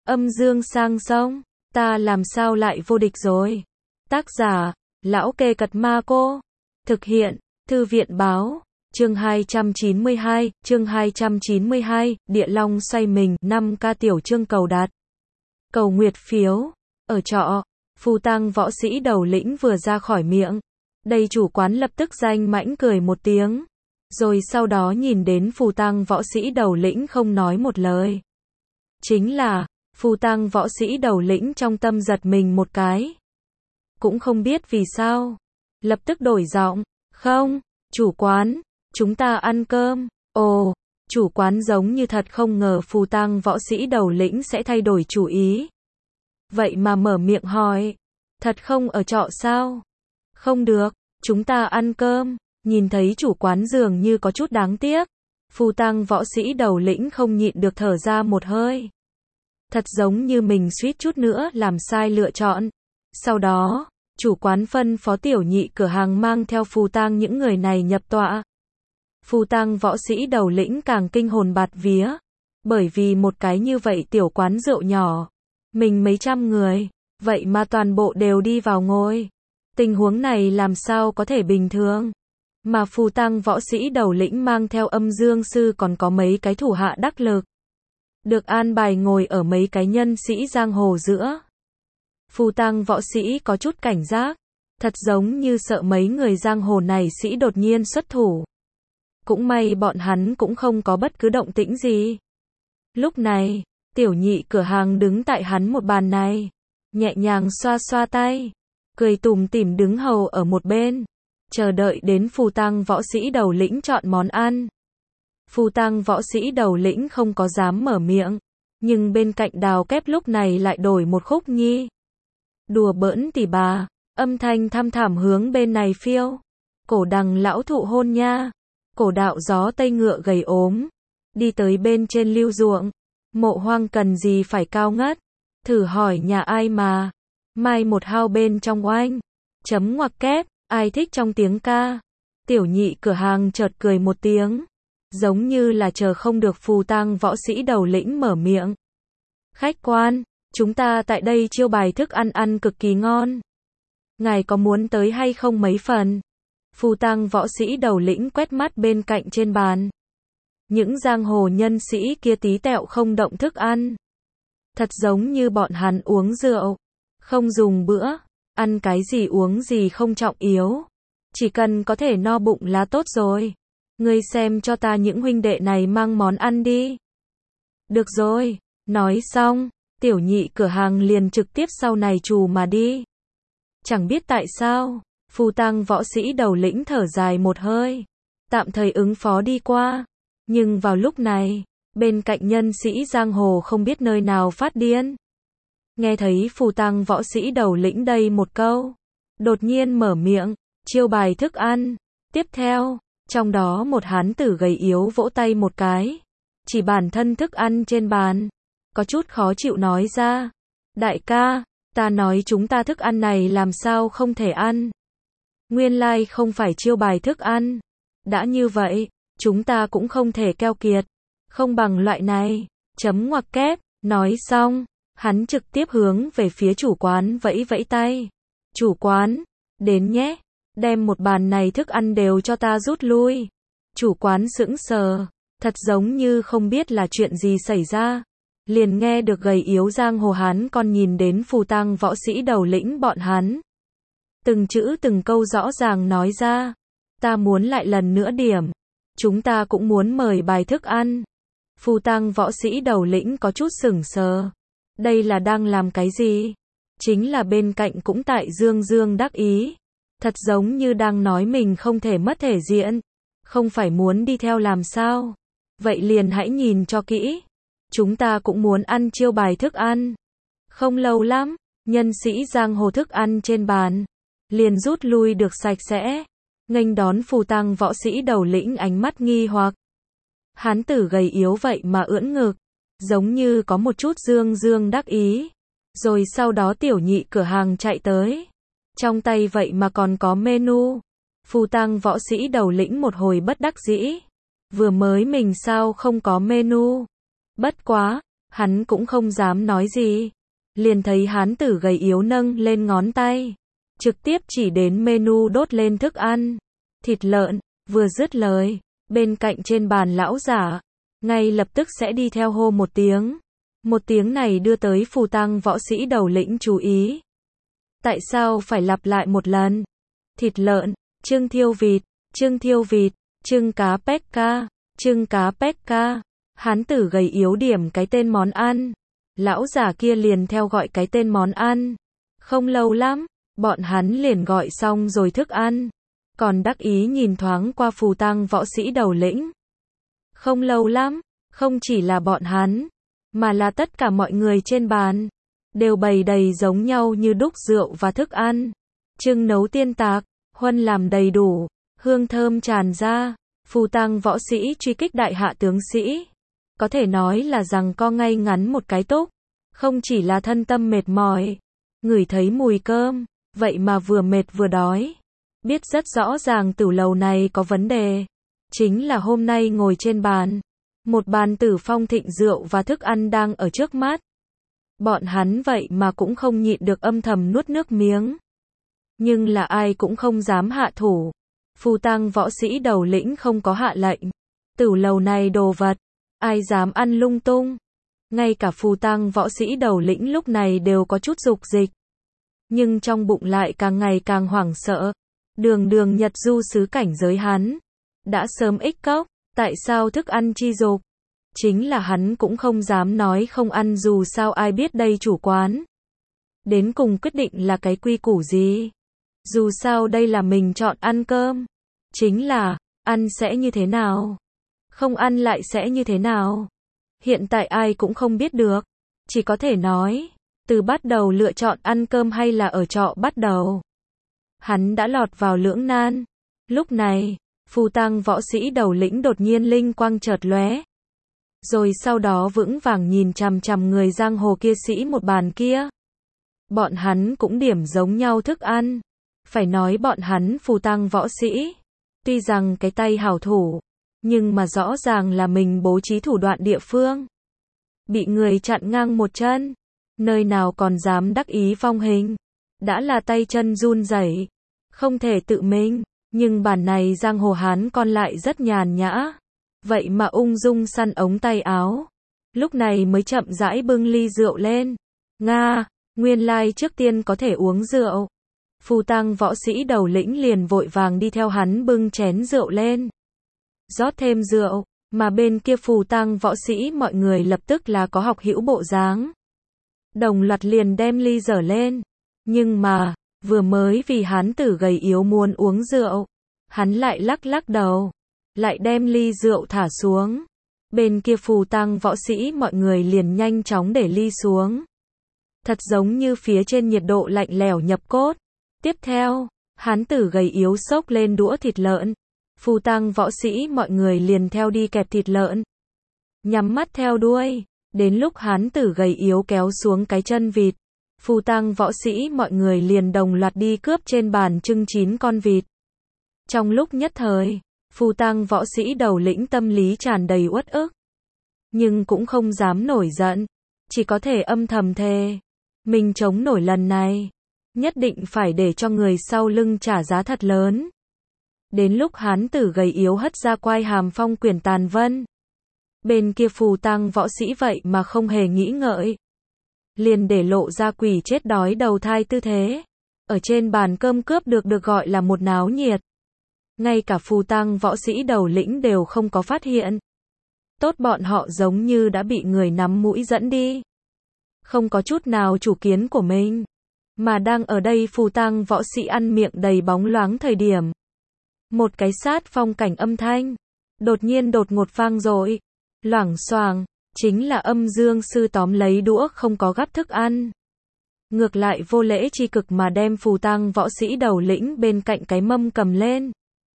Âm dương sang sông, ta làm sao lại vô địch rồi. Tác giả, Lão Kê Cật Ma Cô. Thực hiện, Thư viện Báo. Chương 292, Địa Long xoay mình, 5K tiểu chương cầu đạt. Cầu nguyệt phiếu, ở trọ, phù tăng võ sĩ đầu lĩnh vừa ra khỏi miệng. Đây chủ quán lập tức danh mãnh cười một tiếng. Rồi sau đó nhìn đến phù tăng võ sĩ đầu lĩnh không nói một lời. Chính là, phù tăng võ sĩ đầu lĩnh trong tâm giật mình một cái. Cũng không biết vì sao. Lập tức đổi giọng, không, chủ quán, chúng ta ăn cơm. Ồ, chủ quán giống như thật không ngờ phù tăng võ sĩ đầu lĩnh sẽ thay đổi chủ ý. Vậy mà mở miệng hỏi, thật không ở trọ sao? Không được, chúng ta ăn cơm. Nhìn thấy chủ quán dường như có chút đáng tiếc. Phù tăng võ sĩ đầu lĩnh không nhịn được thở ra một hơi. Thật giống như mình suýt chút nữa làm sai lựa chọn. Sau đó, chủ quán phân phó tiểu nhị cửa hàng mang theo phù tăng những người này nhập tọa. Phù tăng võ sĩ đầu lĩnh càng kinh hồn bạt vía. Bởi vì một cái như vậy tiểu quán rượu nhỏ, mình mấy trăm người, vậy mà toàn bộ đều đi vào ngồi. Tình huống này làm sao có thể bình thường. Mà phù tăng võ sĩ đầu lĩnh mang theo âm dương sư còn có mấy cái thủ hạ đắc lực. Được an bài ngồi ở mấy cái nhân sĩ giang hồ giữa. Phù tăng võ sĩ có chút cảnh giác. Thật giống như sợ mấy người giang hồ này sĩ đột nhiên xuất thủ. Cũng may bọn hắn cũng không có bất cứ động tĩnh gì. Lúc này, tiểu nhị cửa hàng đứng tại hắn một bàn này. Nhẹ nhàng xoa xoa tay. Cười tủm tỉm đứng hầu ở một bên. Chờ đợi đến phù tăng võ sĩ đầu lĩnh chọn món ăn. Phù tăng võ sĩ đầu lĩnh không có dám mở miệng. Nhưng bên cạnh đào kép lúc này lại đổi một khúc nhi. Đùa bỡn tỉ bà, âm thanh thăm thẳm hướng bên này phiêu. Cổ đằng lão thụ hôn nha. Cổ đạo gió tây ngựa gầy ốm. Đi tới bên trên lưu ruộng. Mộ hoang cần gì phải cao ngất. Thử hỏi nhà ai mà. Mai một hao bên trong oanh. Chấm ngoặc kép. Ai thích trong tiếng ca. Tiểu nhị cửa hàng chợt cười một tiếng. Giống như là chờ không được phù tăng võ sĩ đầu lĩnh mở miệng. Khách quan, chúng ta tại đây chiêu bài thức ăn ăn cực kỳ ngon. Ngài có muốn tới hay không mấy phần? Phù tăng võ sĩ đầu lĩnh quét mắt bên cạnh trên bàn. Những giang hồ nhân sĩ kia tí tẹo không động thức ăn. Thật giống như bọn hắn uống rượu. Không dùng bữa. Ăn cái gì uống gì không trọng yếu. Chỉ cần có thể no bụng là tốt rồi. Ngươi xem cho ta những huynh đệ này mang món ăn đi. Được rồi. Nói xong, tiểu nhị cửa hàng liền trực tiếp sau này trù mà đi. Chẳng biết tại sao, phù tăng võ sĩ đầu lĩnh thở dài một hơi. Tạm thời ứng phó đi qua. Nhưng vào lúc này, bên cạnh nhân sĩ giang hồ không biết nơi nào phát điên. Nghe thấy phù tăng võ sĩ đầu lĩnh đây một câu. Đột nhiên mở miệng, chiêu bài thức ăn. Tiếp theo, trong đó một hán tử gầy yếu vỗ tay một cái. Chỉ bản thân thức ăn trên bàn. Có chút khó chịu nói ra. Đại ca, ta nói chúng ta thức ăn này làm sao không thể ăn. Nguyên lai không phải chiêu bài thức ăn. Đã như vậy, chúng ta cũng không thể keo kiệt. Không bằng loại này. Chấm ngoặc kép. Nói xong. Hắn trực tiếp hướng về phía chủ quán vẫy vẫy tay. Chủ quán, đến nhé, đem một bàn này thức ăn đều cho ta rút lui. Chủ quán sững sờ, thật giống như không biết là chuyện gì xảy ra. Liền nghe được gầy yếu giang hồ hắn còn nhìn đến phù tăng võ sĩ đầu lĩnh bọn hắn. Từng chữ từng câu rõ ràng nói ra. Ta muốn lại lần nữa điểm. Chúng ta cũng muốn mời bài thức ăn. Phù tăng võ sĩ đầu lĩnh có chút sững sờ. Đây là đang làm cái gì? Chính là bên cạnh cũng tại dương dương đắc ý. Thật giống như đang nói mình không thể mất thể diện. Không phải muốn đi theo làm sao? Vậy liền hãy nhìn cho kỹ. Chúng ta cũng muốn ăn chiêu bài thức ăn. Không lâu lắm, nhân sĩ giang hồ thức ăn trên bàn. Liền rút lui được sạch sẽ. Nghênh đón phù tăng võ sĩ đầu lĩnh ánh mắt nghi hoặc. Hán tử gầy yếu vậy mà ưỡn ngực. Giống như có một chút dương dương đắc ý. Rồi sau đó tiểu nhị cửa hàng chạy tới. Trong tay vậy mà còn có menu. Phù tăng võ sĩ đầu lĩnh một hồi bất đắc dĩ. Vừa mới mình sao không có menu. Bất quá, Hắn cũng không dám nói gì. Liền thấy hán tử gầy yếu nâng lên ngón tay, trực tiếp chỉ đến menu đốt lên thức ăn. Thịt lợn, vừa dứt lời, bên cạnh trên bàn lão giả, ngay lập tức sẽ đi theo hô một tiếng. Một tiếng này đưa tới phù tăng võ sĩ đầu lĩnh chú ý. Tại sao phải lặp lại một lần? Thịt lợn, trưng thiêu vịt, trưng cá pekka, trưng cá pekka. Hán tử gầy yếu điểm cái tên món ăn. Lão giả kia liền theo gọi cái tên món ăn. Không lâu lắm, bọn hắn liền gọi xong rồi thức ăn. Còn đắc ý nhìn thoáng qua phù tăng võ sĩ đầu lĩnh. Không lâu lắm, không chỉ là bọn hắn, mà là tất cả mọi người trên bàn, đều bày đầy giống nhau như đúc rượu và thức ăn. Trưng nấu tiên tạc, huân làm đầy đủ, hương thơm tràn ra. Phù tăng võ sĩ truy kích đại hạ tướng sĩ. Có thể nói là rằng co ngay ngắn một cái túc. Không chỉ là thân tâm mệt mỏi, ngửi thấy mùi cơm, vậy mà vừa mệt vừa đói. Biết rất rõ ràng tửu lầu này có vấn đề. Chính là hôm nay ngồi trên bàn. Một bàn tử phong thịnh rượu và thức ăn đang ở trước mắt. Bọn hắn vậy mà cũng không nhịn được âm thầm nuốt nước miếng. Nhưng là ai cũng không dám hạ thủ. Phù tăng võ sĩ đầu lĩnh không có hạ lệnh. Tửu lầu này đồ vật, ai dám ăn lung tung. Ngay cả phù tăng võ sĩ đầu lĩnh lúc này đều có chút dục dịch. Nhưng trong bụng lại càng ngày càng hoảng sợ. Đường Nhật Du xứ cảnh giới hắn đã sớm ích cốc, tại sao thức ăn chi dục? Chính là hắn cũng không dám nói không ăn, dù sao ai biết đây chủ quán. Đến cùng quyết định là cái quy củ gì? Dù sao đây là mình chọn ăn cơm. Chính là, ăn sẽ như thế nào? Không ăn lại sẽ như thế nào? Hiện tại ai cũng không biết được. Chỉ có thể nói, từ bắt đầu lựa chọn ăn cơm hay là ở trọ bắt đầu. Hắn đã lọt vào lưỡng nan. Lúc này, phù tăng võ sĩ đầu lĩnh đột nhiên linh quang chợt lóe. Rồi sau đó vững vàng nhìn chằm chằm người giang hồ kia sĩ một bàn kia. Bọn hắn cũng điểm giống nhau thức ăn. Phải nói bọn hắn phù tăng võ sĩ. Tuy rằng cái tay hảo thủ, nhưng mà rõ ràng là mình bố trí thủ đoạn địa phương. Bị người chặn ngang một chân. Nơi nào còn dám đắc ý phong hình. Đã là tay chân run rẩy, không thể tự mình. Nhưng bản này giang hồ hán còn lại rất nhàn nhã. Vậy mà ung dung săn ống tay áo. Lúc này mới chậm rãi bưng ly rượu lên. Nga, nguyên lai trước tiên có thể uống rượu. Phù tăng võ sĩ đầu lĩnh liền vội vàng đi theo hắn bưng chén rượu lên. Rót thêm rượu, mà bên kia phù tăng võ sĩ mọi người lập tức là có học hữu bộ dáng. Đồng loạt liền đem ly dở lên. Nhưng mà, vừa mới vì hán tử gầy yếu muốn uống rượu, hắn lại lắc đầu, lại đem ly rượu thả xuống. Bên kia phù tăng võ sĩ mọi người liền nhanh chóng để ly xuống. Thật giống như phía trên nhiệt độ lạnh lẽo nhập cốt. Tiếp theo, hán tử gầy yếu xốc lên đũa thịt lợn. Phù tăng võ sĩ mọi người liền theo đi kẹp thịt lợn. Nhắm mắt theo đuôi, đến lúc hán tử gầy yếu kéo xuống cái chân vịt. Phù tăng võ sĩ mọi người liền đồng loạt đi cướp trên bàn trưng 9 con vịt. Trong lúc nhất thời, phù tăng võ sĩ đầu lĩnh tâm lý tràn đầy uất ức. Nhưng cũng không dám nổi giận. Chỉ có thể âm thầm thề. Mình chống nổi lần này. Nhất định phải để cho người sau lưng trả giá thật lớn. Đến lúc hán tử gầy yếu hất ra quai hàm phong quyển tàn vân. Bên kia phù tăng võ sĩ vậy mà không hề nghĩ ngợi. Liền để lộ ra quỷ chết đói đầu thai tư thế. Ở trên bàn cơm cướp được gọi là một náo nhiệt. Ngay cả phù tăng võ sĩ đầu lĩnh đều không có phát hiện. Tốt bọn họ giống như đã bị người nắm mũi dẫn đi. Không có chút nào chủ kiến của mình. Mà đang ở đây phù tăng võ sĩ ăn miệng đầy bóng loáng thời điểm. Một cái sát phong cảnh âm thanh. Đột nhiên đột ngột vang dội. Loảng xoảng. Chính là Âm Dương sư tóm lấy đũa không có gắp thức ăn. Ngược lại vô lễ chi cực mà đem phù tăng võ sĩ đầu lĩnh bên cạnh cái mâm cầm lên.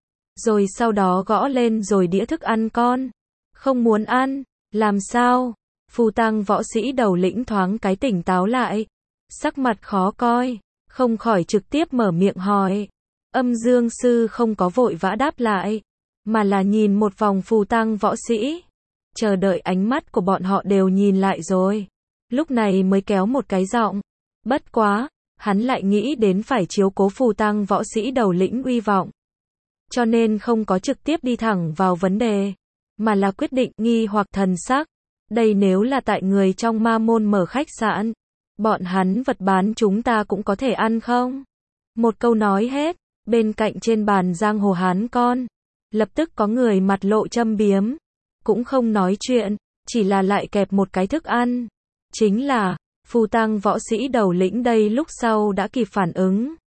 Rồi sau đó gõ lên rồi đĩa thức ăn con. Không muốn ăn, làm sao? Phù tăng võ sĩ đầu lĩnh thoáng cái tỉnh táo lại. Sắc mặt khó coi, không khỏi trực tiếp mở miệng hỏi. Âm Dương sư không có vội vã đáp lại, mà là nhìn một vòng phù tăng võ sĩ. chờ đợi ánh mắt của bọn họ đều nhìn lại rồi. Lúc này mới kéo một cái giọng. Bất quá, hắn lại nghĩ đến phải chiếu cố phù tăng võ sĩ đầu lĩnh uy vọng. Cho nên không có trực tiếp đi thẳng vào vấn đề, mà là quyết định nghi hoặc thần sắc. Đây nếu là tại người trong ma môn mở khách sạn, bọn hắn vật bán chúng ta cũng có thể ăn không? Một câu nói hết, bên cạnh trên bàn giang hồ hán con, lập tức có người mặt lộ châm biếm, cũng không nói chuyện, chỉ là lại kẹp một cái thức ăn. Chính là, phù tăng võ sĩ đầu lĩnh đây lúc sau đã kịp phản ứng.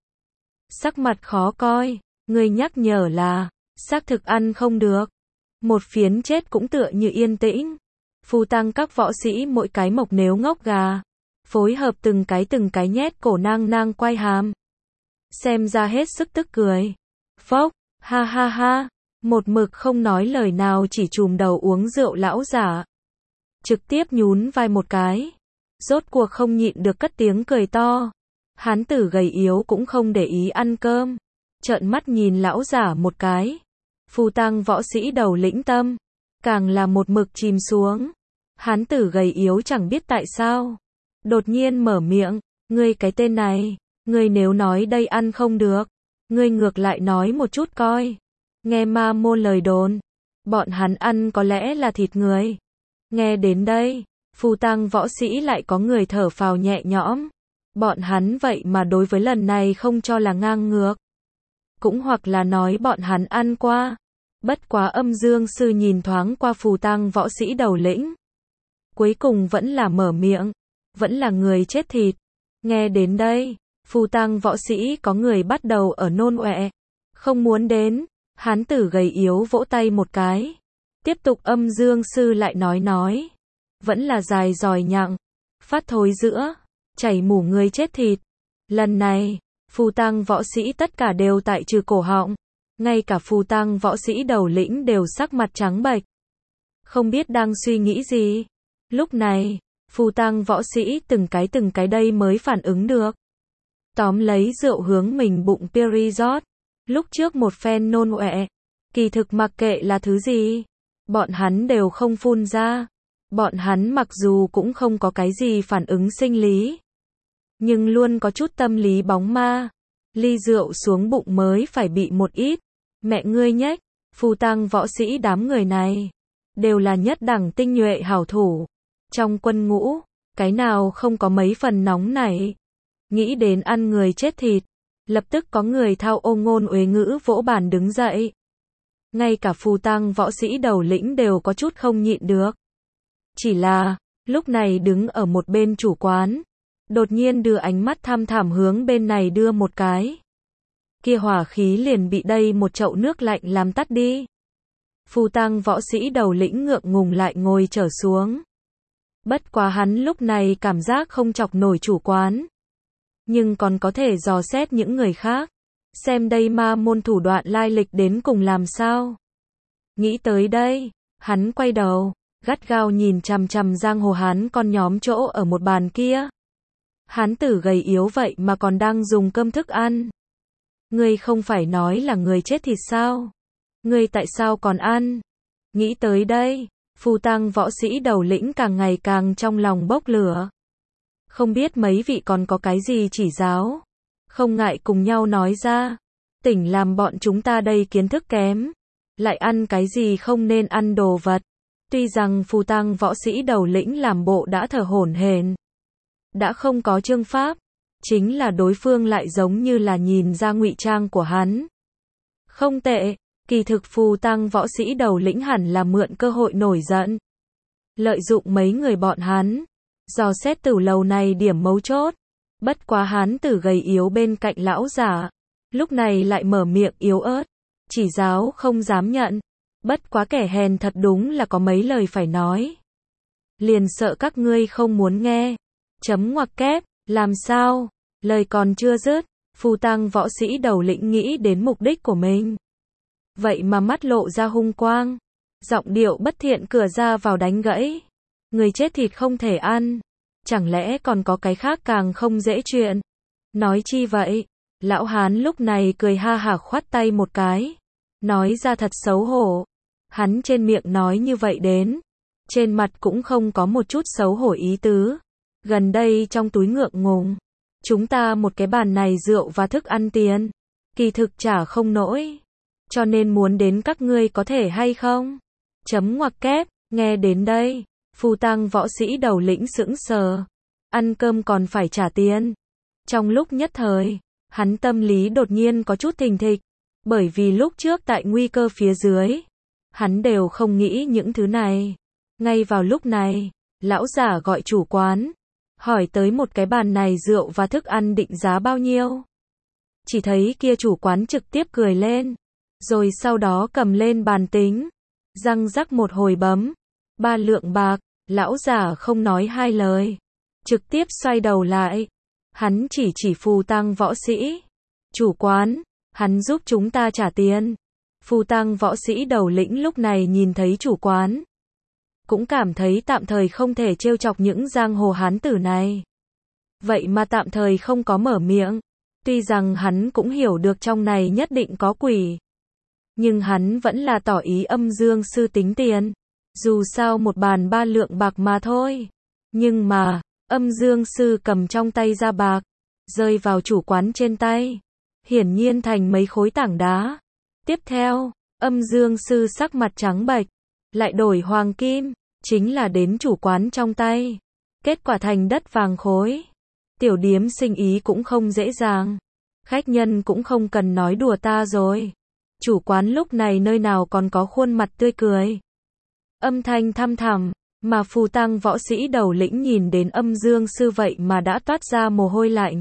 Sắc mặt khó coi, người nhắc nhở là, xác thực ăn không được. Một phiến chết cũng tựa như yên tĩnh. Phù tăng các võ sĩ mỗi cái mộc nếu ngốc gà, phối hợp từng cái nhét cổ nang quay hàm. Xem ra hết sức tức cười. Phốc, ha ha ha, một mực không nói lời nào chỉ chùm đầu uống rượu lão giả. Trực tiếp nhún vai một cái. Rốt cuộc không nhịn được cất tiếng cười to. Hán tử gầy yếu cũng không để ý ăn cơm. Trợn mắt nhìn lão giả một cái. Phù tăng võ sĩ đầu lĩnh tâm, càng là một mực chìm xuống. Hán tử gầy yếu chẳng biết tại sao. Đột nhiên mở miệng, ngươi cái tên này, ngươi nếu nói đây ăn không được, ngươi ngược lại nói một chút coi. Nghe ma môn lời đồn, bọn hắn ăn có lẽ là thịt người. Nghe đến đây, phù tăng võ sĩ lại có người thở phào nhẹ nhõm. Bọn hắn vậy mà đối với lần này không cho là ngang ngược. Cũng hoặc là nói bọn hắn ăn qua. Bất quá Âm Dương sư nhìn thoáng qua phù tăng võ sĩ đầu lĩnh. Cuối cùng vẫn là mở miệng. Vẫn là người chết thịt. Nghe đến đây, phù tăng võ sĩ có người bắt đầu ở nôn ọe. Không muốn đến, hán tử gầy yếu vỗ tay một cái. Tiếp tục Âm Dương sư lại nói. Vẫn là dài dòi nhặng. Phát thối giữa, chảy mủ người chết thịt. Lần này, phù tăng võ sĩ tất cả đều tại trừ cổ họng. Ngay cả phù tăng võ sĩ đầu lĩnh đều sắc mặt trắng bệch. Không biết đang suy nghĩ gì. Lúc này, phù tăng võ sĩ từng cái đây mới phản ứng được. Tóm lấy rượu hướng mình bụng Perizot. Lúc trước một phen nôn ọe. Kỳ thực mặc kệ là thứ gì, bọn hắn đều không phun ra. Bọn hắn mặc dù cũng không có cái gì phản ứng sinh lý, nhưng luôn có chút tâm lý bóng ma. Ly rượu xuống bụng mới phải bị một ít. Mẹ ngươi nhách, phù tăng võ sĩ đám người này đều là nhất đẳng tinh nhuệ hảo thủ. Trong quân ngũ, cái nào không có mấy phần nóng nảy. Nghĩ đến ăn người chết thịt, lập tức có người thao ô ngôn uế ngữ vỗ bàn đứng dậy. Ngay cả phù tăng võ sĩ đầu lĩnh đều có chút không nhịn được. Chỉ là, lúc này đứng ở một bên chủ quán, đột nhiên đưa ánh mắt tham thảm hướng bên này đưa một cái. Kia hỏa khí liền bị đây một chậu nước lạnh làm tắt đi. Phù tăng võ sĩ đầu lĩnh ngượng ngùng lại ngồi trở xuống. Bất quá hắn lúc này cảm giác không chọc nổi chủ quán. Nhưng còn có thể dò xét những người khác. Xem đây ma môn thủ đoạn lai lịch đến cùng làm sao. Nghĩ tới đây, hắn quay đầu, gắt gao nhìn chằm chằm giang hồ hán con nhóm chỗ ở một bàn kia. Hán tử gầy yếu vậy mà còn đang dùng cơm thức ăn. Ngươi không phải nói là người chết thịt sao? Ngươi tại sao còn ăn? Nghĩ tới đây, phù tăng võ sĩ đầu lĩnh càng ngày càng trong lòng bốc lửa. Không biết mấy vị còn có cái gì chỉ giáo. Không ngại cùng nhau nói ra. Tỉnh làm bọn chúng ta đây kiến thức kém. Lại ăn cái gì không nên ăn đồ vật. Tuy rằng phù tăng võ sĩ đầu lĩnh làm bộ đã thở hổn hển, đã không có chương pháp, chính là đối phương lại giống như là nhìn ra ngụy trang của hắn. Không tệ, kỳ thực phù tăng võ sĩ đầu lĩnh hẳn là mượn cơ hội nổi giận. Lợi dụng mấy người bọn hắn, dò xét tử lầu này điểm mấu chốt. Bất quá hán tử gầy yếu bên cạnh lão giả, lúc này lại mở miệng yếu ớt, chỉ giáo không dám nhận. Bất quá kẻ hèn thật đúng là có mấy lời phải nói. Liền sợ các ngươi không muốn nghe. Chấm ngoặc kép, làm sao? Lời còn chưa dứt, phù tăng võ sĩ đầu lĩnh nghĩ đến mục đích của mình. Vậy mà mắt lộ ra hung quang. Giọng điệu bất thiện cửa ra vào đánh gãy. Người chết thịt không thể ăn. Chẳng lẽ còn có cái khác càng không dễ chuyện? Nói chi vậy? Lão hán lúc này cười ha hả khoát tay một cái. Nói ra thật xấu hổ. Hắn trên miệng nói như vậy đến. trên mặt cũng không có một chút xấu hổ ý tứ. Gần đây trong túi ngượng ngùng, chúng ta một cái bàn này rượu và thức ăn tiền, kỳ thực trả không nổi, cho nên muốn đến các ngươi có thể hay không? Chấm ngoặc kép, nghe đến đây, phù tang võ sĩ đầu lĩnh sững sờ, ăn cơm còn phải trả tiền. Trong lúc nhất thời, hắn tâm lý đột nhiên có chút thình thịch, bởi vì lúc trước tại nguy cơ phía dưới, hắn đều không nghĩ những thứ này. Ngay vào lúc này, lão giả gọi chủ quán, hỏi tới một cái bàn này rượu và thức ăn định giá bao nhiêu. Chỉ thấy kia chủ quán trực tiếp cười lên, rồi sau đó cầm lên bàn tính, răng rắc một hồi bấm, 3 lượng bạc, lão giả không nói hai lời, trực tiếp xoay đầu lại, hắn chỉ phù tang võ sĩ. Chủ quán, hắn giúp chúng ta trả tiền. Phù tang võ sĩ đầu lĩnh lúc này nhìn thấy chủ quán, cũng cảm thấy tạm thời không thể trêu chọc những giang hồ hán tử này. Vậy mà tạm thời không có mở miệng. Tuy rằng hắn cũng hiểu được trong này nhất định có quỷ, nhưng hắn vẫn là tỏ ý Âm Dương sư tính tiền. Dù sao một bàn 3 lượng bạc mà thôi. Nhưng mà, Âm Dương sư cầm trong tay ra bạc, rơi vào chủ quán trên tay, hiển nhiên thành mấy khối tảng đá. Tiếp theo, Âm Dương sư sắc mặt trắng bệch, lại đổi hoàng kim, chính là đến chủ quán trong tay. Kết quả thành đất vàng khối. Tiểu điếm sinh ý cũng không dễ dàng. Khách nhân cũng không cần nói đùa ta rồi. Chủ quán lúc này nơi nào còn có khuôn mặt tươi cười. Âm thanh thăm thẳm, mà phù tang võ sĩ đầu lĩnh nhìn đến Âm Dương sư vậy mà đã toát ra mồ hôi lạnh.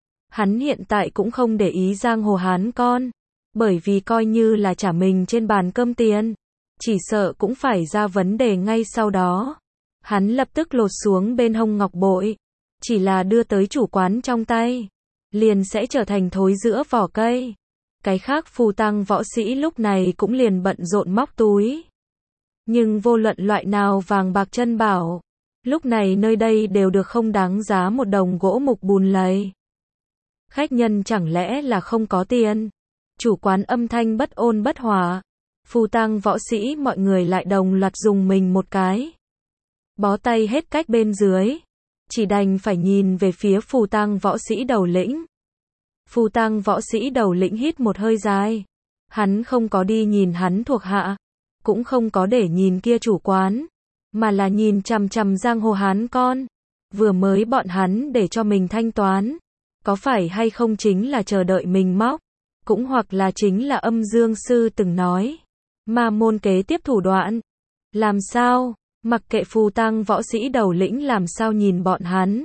Hắn hiện tại cũng không để ý giang hồ hán con, bởi vì coi như là trả mình trên bàn cơm tiền, chỉ sợ cũng phải ra vấn đề ngay sau đó. Hắn lập tức lột xuống bên hông ngọc bội, chỉ là đưa tới chủ quán trong tay, liền sẽ trở thành thối giữa vỏ cây. Cái khác phù tang võ sĩ lúc này cũng liền bận rộn móc túi. Nhưng vô luận loại nào vàng bạc chân bảo, lúc này nơi đây đều được không đáng giá một đồng gỗ mục bùn lầy. Khách nhân chẳng lẽ là không có tiền? Chủ quán âm thanh bất ôn bất hòa. Phù tang võ sĩ mọi người lại đồng loạt dùng mình một cái. Bó tay hết cách bên dưới. Chỉ đành phải nhìn về phía phù tang võ sĩ đầu lĩnh. Phù tang võ sĩ đầu lĩnh hít một hơi dài. Hắn không có đi nhìn hắn thuộc hạ, cũng không có để nhìn kia chủ quán, mà là nhìn chằm chằm giang hồ hán con. Vừa mới bọn hắn để cho mình thanh toán, có phải hay không chính là chờ đợi mình móc, cũng hoặc là chính là Âm Dương sư từng nói, ma môn kế tiếp thủ đoạn. Làm sao? Mặc kệ phù tang võ sĩ đầu lĩnh làm sao nhìn bọn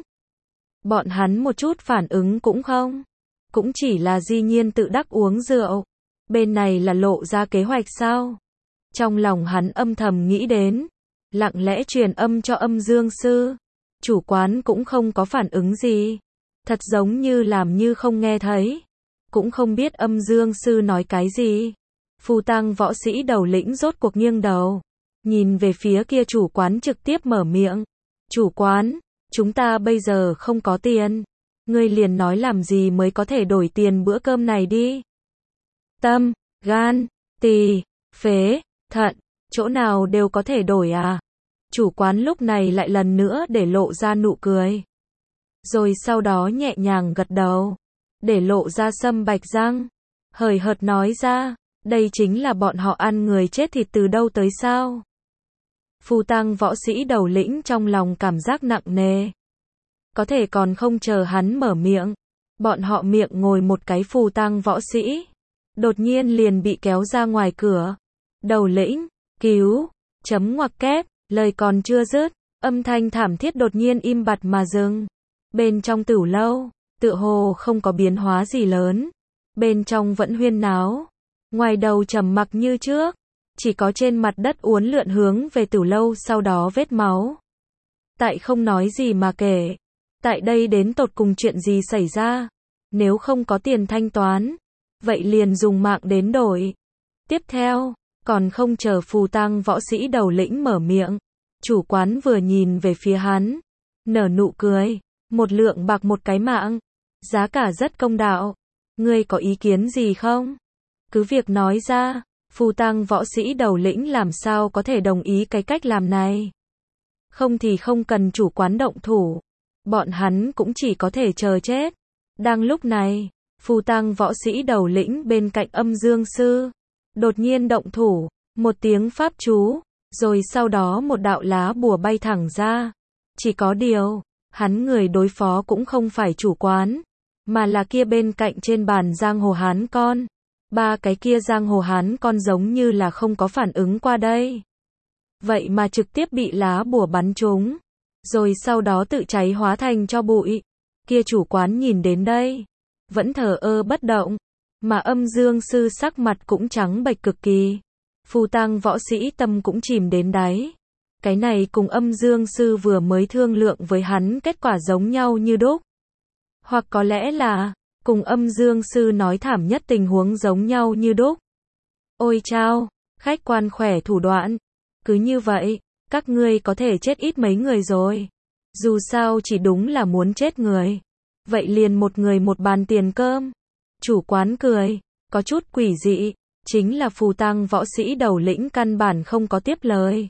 hắn một chút phản ứng cũng không, cũng chỉ là dĩ nhiên tự đắc uống rượu. Bên này là lộ ra kế hoạch sao? Trong lòng hắn âm thầm nghĩ đến, lặng lẽ truyền âm cho Âm Dương sư. Chủ quán cũng không có phản ứng gì, thật giống như làm như không nghe thấy, cũng không biết Âm Dương sư nói cái gì. Phù tang võ sĩ đầu lĩnh rốt cuộc nghiêng đầu, nhìn về phía kia chủ quán trực tiếp mở miệng. Chủ quán, chúng ta bây giờ không có tiền, ngươi liền nói làm gì mới có thể đổi tiền bữa cơm này đi. Tâm, gan, tỳ, phế, thận, chỗ nào đều có thể đổi à? Chủ quán lúc này lại lần nữa để lộ ra nụ cười, rồi sau đó nhẹ nhàng gật đầu, để lộ ra sâm bạch răng, hời hợt nói ra, đây chính là bọn họ ăn người chết thịt từ đâu tới sao? Phù tang võ sĩ đầu lĩnh trong lòng cảm giác nặng nề. Có thể còn không chờ hắn mở miệng, bọn họ miệng ngồi một cái phù tang võ sĩ, đột nhiên liền bị kéo ra ngoài cửa. Đầu lĩnh, cứu, chấm ngoặc kép, lời còn chưa dứt, âm thanh thảm thiết đột nhiên im bặt mà dừng. Bên trong tửu lâu, tựa hồ không có biến hóa gì lớn, bên trong vẫn huyên náo, ngoài đầu trầm mặc như trước, chỉ có trên mặt đất uốn lượn hướng về tửu lâu sau đó vết máu. Tại không nói gì mà kể, tại đây đến tột cùng chuyện gì xảy ra, nếu không có tiền thanh toán, vậy liền dùng mạng đến đổi. Tiếp theo, còn không chờ phù tang võ sĩ đầu lĩnh mở miệng, chủ quán vừa nhìn về phía hắn, nở nụ cười, 1 lượng bạc một cái mạng, giá cả rất công đạo, ngươi có ý kiến gì không? Cứ việc nói ra. Phù tang võ sĩ đầu lĩnh làm sao có thể đồng ý cái cách làm này. không thì không cần chủ quán động thủ. Bọn hắn cũng chỉ có thể chờ chết. Đang lúc này, phù tang võ sĩ đầu lĩnh bên cạnh âm dương sư đột nhiên động thủ, một tiếng pháp chú, rồi sau đó một đạo lá bùa bay thẳng ra. Chỉ có điều, hắn người đối phó cũng không phải chủ quán, mà là kia bên cạnh trên bàn giang hồ hán con. Ba cái kia giang hồ hán con giống như là không có phản ứng qua đây. Vậy mà trực tiếp bị lá bùa bắn trúng, rồi sau đó tự cháy hóa thành tro bụi. Kia chủ quán nhìn đến đây, vẫn thờ ơ bất động, mà âm dương sư sắc mặt cũng trắng bệch cực kỳ. Phù tang võ sĩ tâm cũng chìm đến đáy. Cái này cùng âm dương sư vừa mới thương lượng với hắn kết quả giống nhau như đúc. Hoặc có lẽ là, cùng âm dương sư nói thảm nhất tình huống giống nhau như đúc. Ôi chao, khách quan khỏe thủ đoạn. Cứ như vậy, các ngươi có thể chết ít mấy người rồi. Dù sao chỉ đúng là muốn chết người. Vậy liền một người một bàn tiền cơm. Chủ quán cười, có chút quỷ dị, chính là phù tang võ sĩ đầu lĩnh căn bản không có tiếp lời.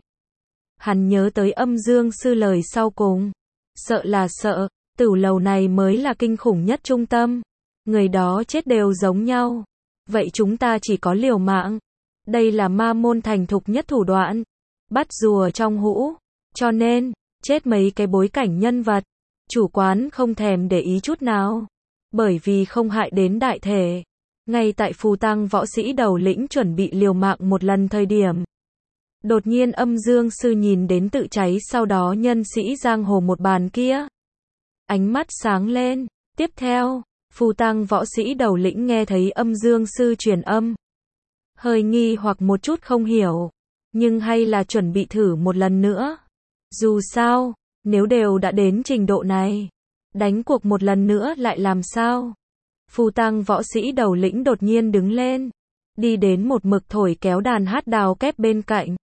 Hắn nhớ tới âm dương sư lời sau cùng. Sợ là sợ, tửu lầu này mới là kinh khủng nhất trung tâm. Người đó chết đều giống nhau. Vậy chúng ta chỉ có liều mạng. Đây là ma môn thành thục nhất thủ đoạn. Bắt rùa trong hũ. Cho nên, chết mấy cái bối cảnh nhân vật. Chủ quán không thèm để ý chút nào. Bởi vì không hại đến đại thể. Ngay tại phù tang võ sĩ đầu lĩnh chuẩn bị liều mạng một lần thời điểm. Đột nhiên âm dương sư nhìn đến tự cháy sau đó nhân sĩ giang hồ một bàn kia. Ánh mắt sáng lên. Tiếp theo, phù tang võ sĩ đầu lĩnh nghe thấy âm dương sư truyền âm. Hơi nghi hoặc một chút không hiểu. Nhưng hay là chuẩn bị thử một lần nữa. Dù sao, nếu đều đã đến trình độ này, đánh cuộc một lần nữa lại làm sao? Phù tang võ sĩ đầu lĩnh đột nhiên đứng lên, đi đến một mực thổi kéo đàn hát đào kép bên cạnh.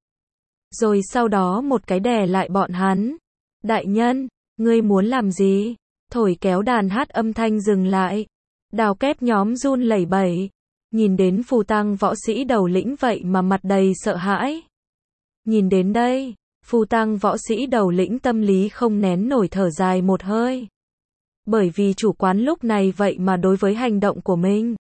Rồi sau đó một cái đè lại bọn hắn. Đại nhân, ngươi muốn làm gì? Thổi kéo đàn hát âm thanh dừng lại. Đào kép nhóm run lẩy bẩy. Nhìn đến phù tang võ sĩ đầu lĩnh vậy mà mặt đầy sợ hãi. Nhìn đến đây, phù tang võ sĩ đầu lĩnh tâm lý không nén nổi thở dài một hơi. Bởi vì chủ quán lúc này vậy mà đối với hành động của mình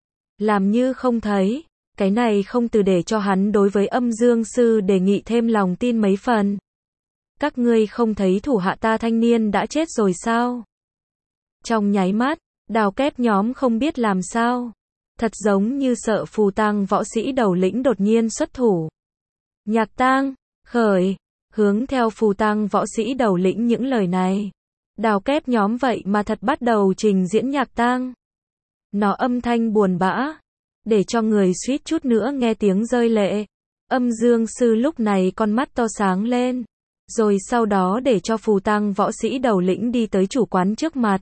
làm như không thấy. Cái này không từ để cho hắn đối với âm dương sư đề nghị thêm lòng tin mấy phần. Các ngươi không thấy thủ hạ ta thanh niên đã chết rồi sao? Trong nháy mắt, đào kép nhóm không biết làm sao. Thật giống như sợ phù tang võ sĩ đầu lĩnh đột nhiên xuất thủ. Nhạc tang, khởi, hướng theo phù tang võ sĩ đầu lĩnh những lời này. Đào kép nhóm vậy mà thật bắt đầu trình diễn nhạc tang. Nó âm thanh buồn bã, để cho người suýt chút nữa nghe tiếng rơi lệ. Âm dương sư lúc này con mắt to sáng lên. Rồi sau đó để cho phù tang võ sĩ đầu lĩnh đi tới chủ quán trước mặt.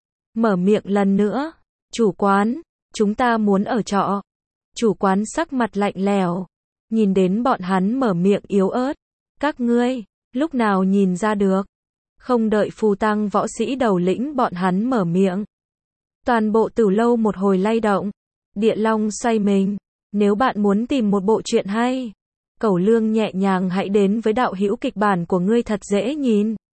Mở miệng lần nữa. Chủ quán, chúng ta muốn ở trọ. Chủ quán sắc mặt lạnh lẽo. Nhìn đến bọn hắn mở miệng yếu ớt. Các ngươi, lúc nào nhìn ra được. Không đợi phù tang võ sĩ đầu lĩnh bọn hắn mở miệng. Toàn bộ tử lâu một hồi lay động. Địa long xoay mình. Nếu bạn muốn tìm một bộ truyện hay, cẩu lương nhẹ nhàng hãy đến với đạo hữu kịch bản của ngươi thật dễ nhìn.